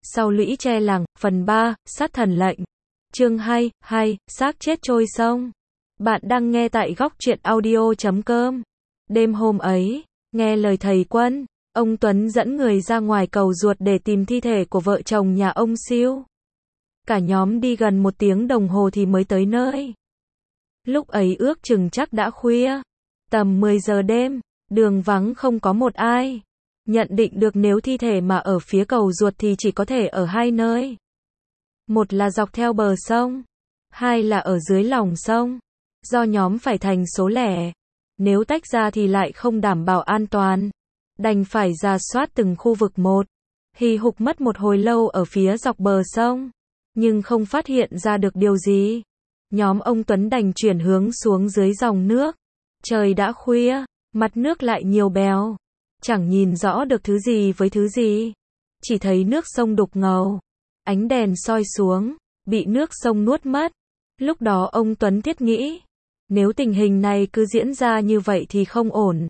Sau lũy tre làng, phần 3, sát thần lệnh. Chương 2, xác chết trôi sông. Bạn đang nghe tại góc truyện audio.com. Đêm hôm ấy, nghe lời thầy Quân, ông Tuấn dẫn người ra ngoài cầu ruột để tìm thi thể của vợ chồng nhà ông Siêu. Cả nhóm đi gần 1 tiếng đồng hồ thì mới tới nơi. Lúc ấy ước chừng chắc đã khuya, tầm 10 giờ đêm, đường vắng không có một ai. Nhận định được nếu thi thể mà ở phía cầu ruột thì chỉ có thể ở 2 nơi. Một là dọc theo bờ sông, 2 là ở dưới lòng sông. Do nhóm phải thành số lẻ, nếu tách ra thì lại không đảm bảo an toàn. Đành phải rà soát từng khu vực một. Hì hục mất một hồi lâu ở phía dọc bờ sông, nhưng không phát hiện ra được điều gì. Nhóm ông Tuấn đành chuyển hướng xuống dưới dòng nước. Trời đã khuya, mặt nước lại nhiều bèo. Chẳng nhìn rõ được thứ gì với thứ gì. Chỉ thấy nước sông đục ngầu. Ánh đèn soi xuống, bị nước sông nuốt mất. Lúc đó ông Tuấn thiết nghĩ, nếu tình hình này cứ diễn ra như vậy thì không ổn.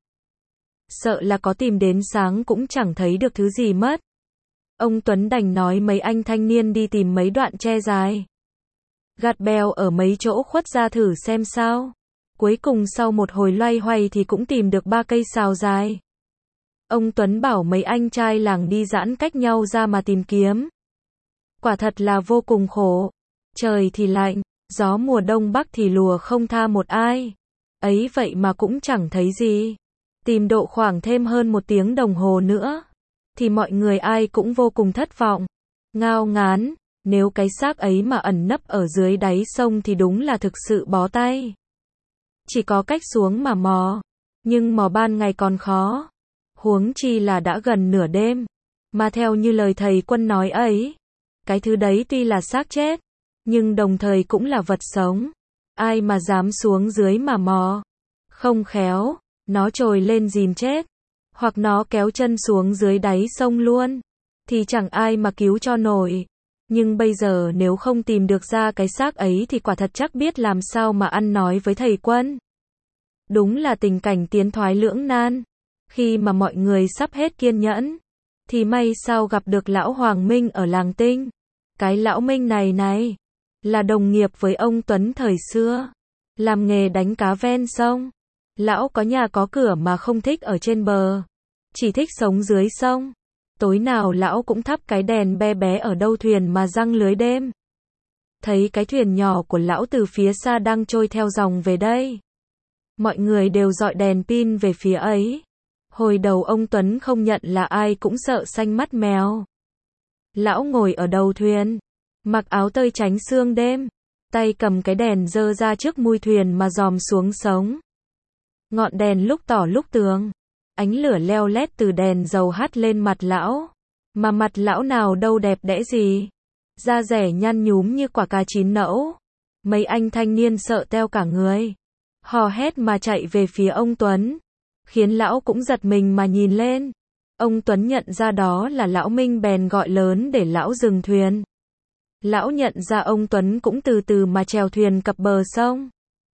Sợ là có tìm đến sáng cũng chẳng thấy được thứ gì mất. Ông Tuấn đành nói mấy anh thanh niên đi tìm mấy đoạn tre dài. Gạt bèo ở mấy chỗ khuất ra thử xem sao. Cuối cùng sau một hồi loay hoay thì cũng tìm được 3 cây sào dài. Ông Tuấn bảo mấy anh trai làng đi giãn cách nhau ra mà tìm kiếm. Quả thật là vô cùng khổ. Trời thì lạnh, gió mùa đông bắc thì lùa không tha một ai. Ấy vậy mà cũng chẳng thấy gì. Tìm độ khoảng thêm hơn 1 tiếng đồng hồ nữa, thì mọi người ai cũng vô cùng thất vọng. Ngao ngán, nếu cái xác ấy mà ẩn nấp ở dưới đáy sông thì đúng là thực sự bó tay. Chỉ có cách xuống mà mò. Nhưng mò ban ngày còn khó. Huống chi là đã gần nửa đêm. Mà theo như lời thầy Quân nói ấy, cái thứ đấy tuy là xác chết, nhưng đồng thời cũng là vật sống. Ai mà dám xuống dưới mà mò. Không khéo, nó trồi lên dìm chết. Hoặc nó kéo chân xuống dưới đáy sông luôn. Thì chẳng ai mà cứu cho nổi. Nhưng bây giờ nếu không tìm được ra cái xác ấy thì quả thật chắc biết làm sao mà ăn nói với thầy Quân. Đúng là tình cảnh tiến thoái lưỡng nan. Khi mà mọi người sắp hết kiên nhẫn, thì may sao gặp được lão Hoàng Minh ở làng Tinh. Cái lão Minh này, là đồng nghiệp với ông Tuấn thời xưa. Làm nghề đánh cá ven sông. Lão có nhà có cửa mà không thích ở trên bờ. Chỉ thích sống dưới sông. Tối nào lão cũng thắp cái đèn be bé ở đâu thuyền mà giăng lưới đêm. Thấy cái thuyền nhỏ của lão từ phía xa đang trôi theo dòng về đây. Mọi người đều dọi đèn pin về phía ấy. Hồi đầu ông Tuấn không nhận là ai cũng sợ xanh mắt mèo. Lão ngồi ở đầu thuyền, mặc áo tơi tránh sương đêm, tay cầm cái đèn giơ ra trước mui thuyền mà dòm xuống sống. Ngọn đèn lúc tỏ lúc tường, ánh lửa leo lét từ đèn dầu hắt lên mặt lão. Mà mặt lão nào đâu đẹp đẽ gì, da dẻ nhăn nhúm như quả cà chín nẫu. Mấy anh thanh niên sợ teo cả người, hò hét mà chạy về phía ông Tuấn, khiến lão cũng giật mình mà nhìn lên. Ông Tuấn nhận ra đó là lão Minh bèn gọi lớn để lão dừng thuyền. Lão nhận ra ông Tuấn cũng từ từ mà chèo thuyền cập bờ sông.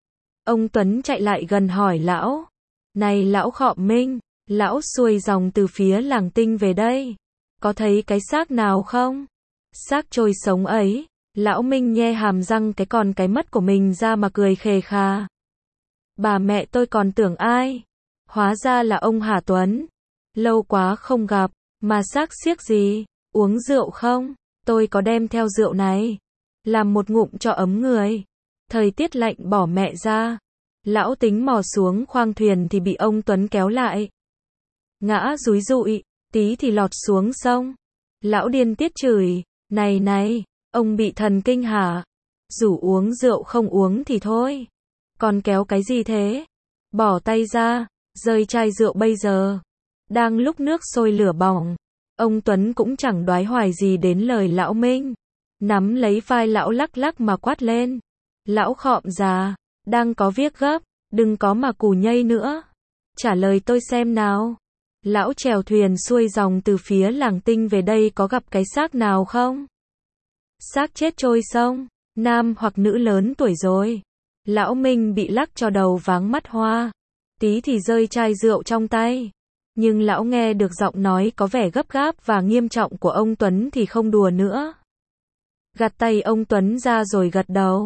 Ông Tuấn chạy lại gần hỏi lão, này lão Khọ Minh, lão xuôi dòng từ phía làng Tinh về đây, có thấy cái xác nào không? Xác trôi sống ấy. Lão Minh nhe hàm răng cái mất của mình ra mà cười khề khà. Bà mẹ tôi còn tưởng ai? Hóa ra là ông Hà Tuấn. Lâu quá không gặp, mà xác xiếc gì? Uống rượu không? Tôi có đem theo rượu này. Làm một ngụm cho ấm người. Thời tiết lạnh bỏ mẹ ra. Lão tính mò xuống khoang thuyền thì bị ông Tuấn kéo lại. Ngã dúi dụi, tí thì lọt xuống sông. Lão điên tiết chửi, này, ông bị thần kinh hả? Rủ uống rượu không uống thì thôi. Còn kéo cái gì thế? Bỏ tay ra, rơi chai rượu bây giờ. Đang lúc nước sôi lửa bỏng, ông Tuấn cũng chẳng đoái hoài gì đến lời lão Minh. Nắm lấy vai lão lắc lắc mà quát lên. Lão Khọm già, đang có việc gấp, đừng có mà cù nhây nữa. Trả lời tôi xem nào. Lão chèo thuyền xuôi dòng từ phía làng Tinh về đây có gặp cái xác nào không? Xác chết trôi sông, nam hoặc nữ lớn tuổi rồi. Lão Minh bị lắc cho đầu váng mắt hoa. Tí thì rơi chai rượu trong tay. Nhưng lão nghe được giọng nói có vẻ gấp gáp và nghiêm trọng của ông Tuấn thì không đùa nữa. Gạt tay ông Tuấn ra rồi gật đầu.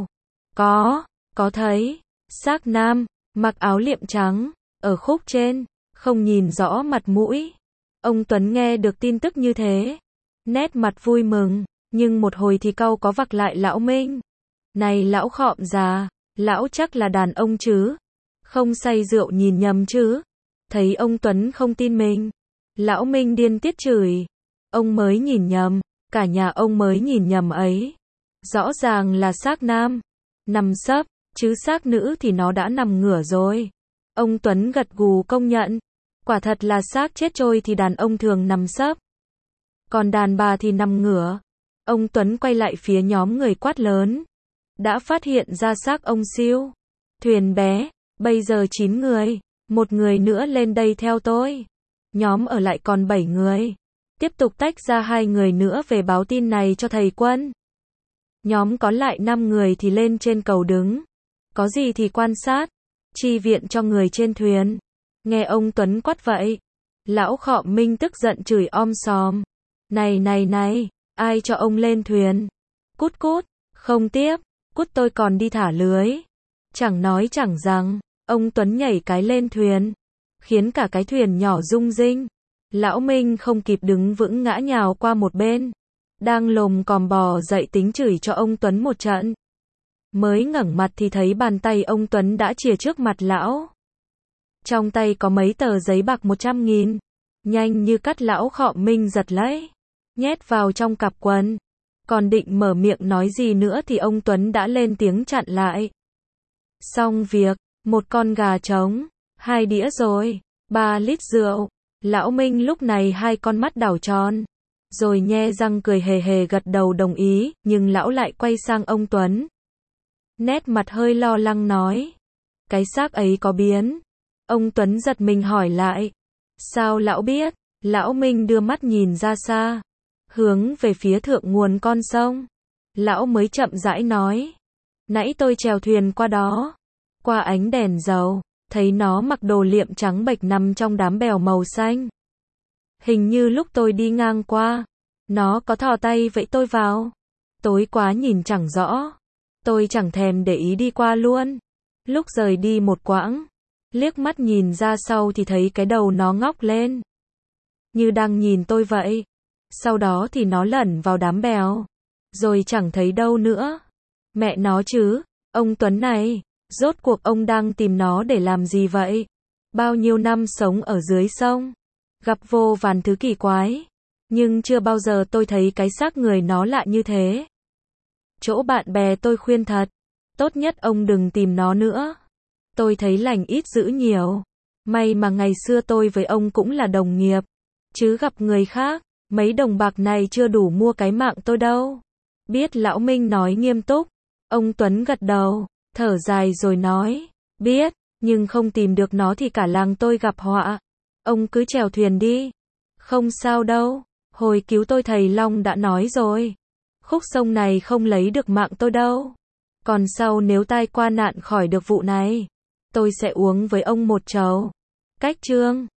Có thấy. Xác nam, mặc áo liệm trắng, ở khúc trên, không nhìn rõ mặt mũi. Ông Tuấn nghe được tin tức như thế. Nét mặt vui mừng, nhưng một hồi thì cau có vặc lại lão Minh. Này lão khọm già, lão chắc là đàn ông chứ? Không say rượu nhìn nhầm chứ? Thấy ông Tuấn không tin mình. Lão Minh điên tiết chửi. Ông mới nhìn nhầm, cả nhà ông mới nhìn nhầm ấy. Rõ ràng là xác nam, nằm sấp, chứ xác nữ thì nó đã nằm ngửa rồi. Ông Tuấn gật gù công nhận. Quả thật là xác chết trôi thì đàn ông thường nằm sấp. Còn đàn bà thì nằm ngửa. Ông Tuấn quay lại phía nhóm người quát lớn. Đã phát hiện ra xác ông Siêu. Thuyền bé, bây giờ 9 người. Một người nữa lên đây theo tôi. Nhóm ở lại còn 7 người. Tiếp tục tách ra 2 người nữa về báo tin này cho thầy Quân. Nhóm có lại 5 người thì lên trên cầu đứng. Có gì thì quan sát. Chi viện cho người trên thuyền. Nghe ông Tuấn quát vậy. Lão Khọm Minh tức giận chửi om sòm. Này, ai cho ông lên thuyền? Cút, không tiếp, cút tôi còn đi thả lưới. Chẳng nói chẳng rằng, ông Tuấn nhảy cái lên thuyền. Khiến cả cái thuyền nhỏ rung rinh. Lão Minh không kịp đứng vững ngã nhào qua một bên. Đang lồm còm bò dậy tính chửi cho ông Tuấn một trận. Mới ngẩng mặt thì thấy bàn tay ông Tuấn đã chìa trước mặt lão. Trong tay có mấy tờ giấy bạc 100.000. Nhanh như cắt lão Khọm Minh giật lấy. Nhét vào trong cặp quần. Còn định mở miệng nói gì nữa thì ông Tuấn đã lên tiếng chặn lại. Xong việc, một con gà trống, 2 đĩa rồi, 3 lít rượu. Lão Minh lúc này 2 con mắt đảo tròn. Rồi nhe răng cười hề hề gật đầu đồng ý, nhưng lão lại quay sang ông Tuấn. Nét mặt hơi lo lắng nói. Cái xác ấy có biến. Ông Tuấn giật mình hỏi lại. Sao lão biết? Lão Minh đưa mắt nhìn ra xa. Hướng về phía thượng nguồn con sông. Lão mới chậm rãi nói. Nãy tôi chèo thuyền qua đó. Qua ánh đèn dầu. Thấy nó mặc đồ liệm trắng bệch nằm trong đám bèo màu xanh. Hình như lúc tôi đi ngang qua. Nó có thò tay vẫy tôi vào. Tối quá nhìn chẳng rõ. Tôi chẳng thèm để ý đi qua luôn. Lúc rời đi một quãng. Liếc mắt nhìn ra sau thì thấy cái đầu nó ngóc lên. Như đang nhìn tôi vậy. Sau đó thì nó lẩn vào đám bèo. Rồi chẳng thấy đâu nữa. Mẹ nó chứ, ông Tuấn này, rốt cuộc ông đang tìm nó để làm gì vậy? Bao nhiêu năm sống ở dưới sông, gặp vô vàn thứ kỳ quái. Nhưng chưa bao giờ tôi thấy cái xác người nó lạ như thế. Chỗ bạn bè tôi khuyên thật. Tốt nhất ông đừng tìm nó nữa. Tôi thấy lành ít dữ nhiều. May mà ngày xưa tôi với ông cũng là đồng nghiệp. Chứ gặp người khác, mấy đồng bạc này chưa đủ mua cái mạng tôi đâu. Biết lão Minh nói nghiêm túc. Ông Tuấn gật đầu, thở dài rồi nói. Biết, nhưng không tìm được nó thì cả làng tôi gặp họa. Ông cứ chèo thuyền đi. Không sao đâu. Hồi cứu tôi thầy Long đã nói rồi. Khúc sông này không lấy được mạng tôi đâu. Còn sau nếu tai qua nạn khỏi được vụ này, tôi sẽ uống với ông một chầu. Cách chương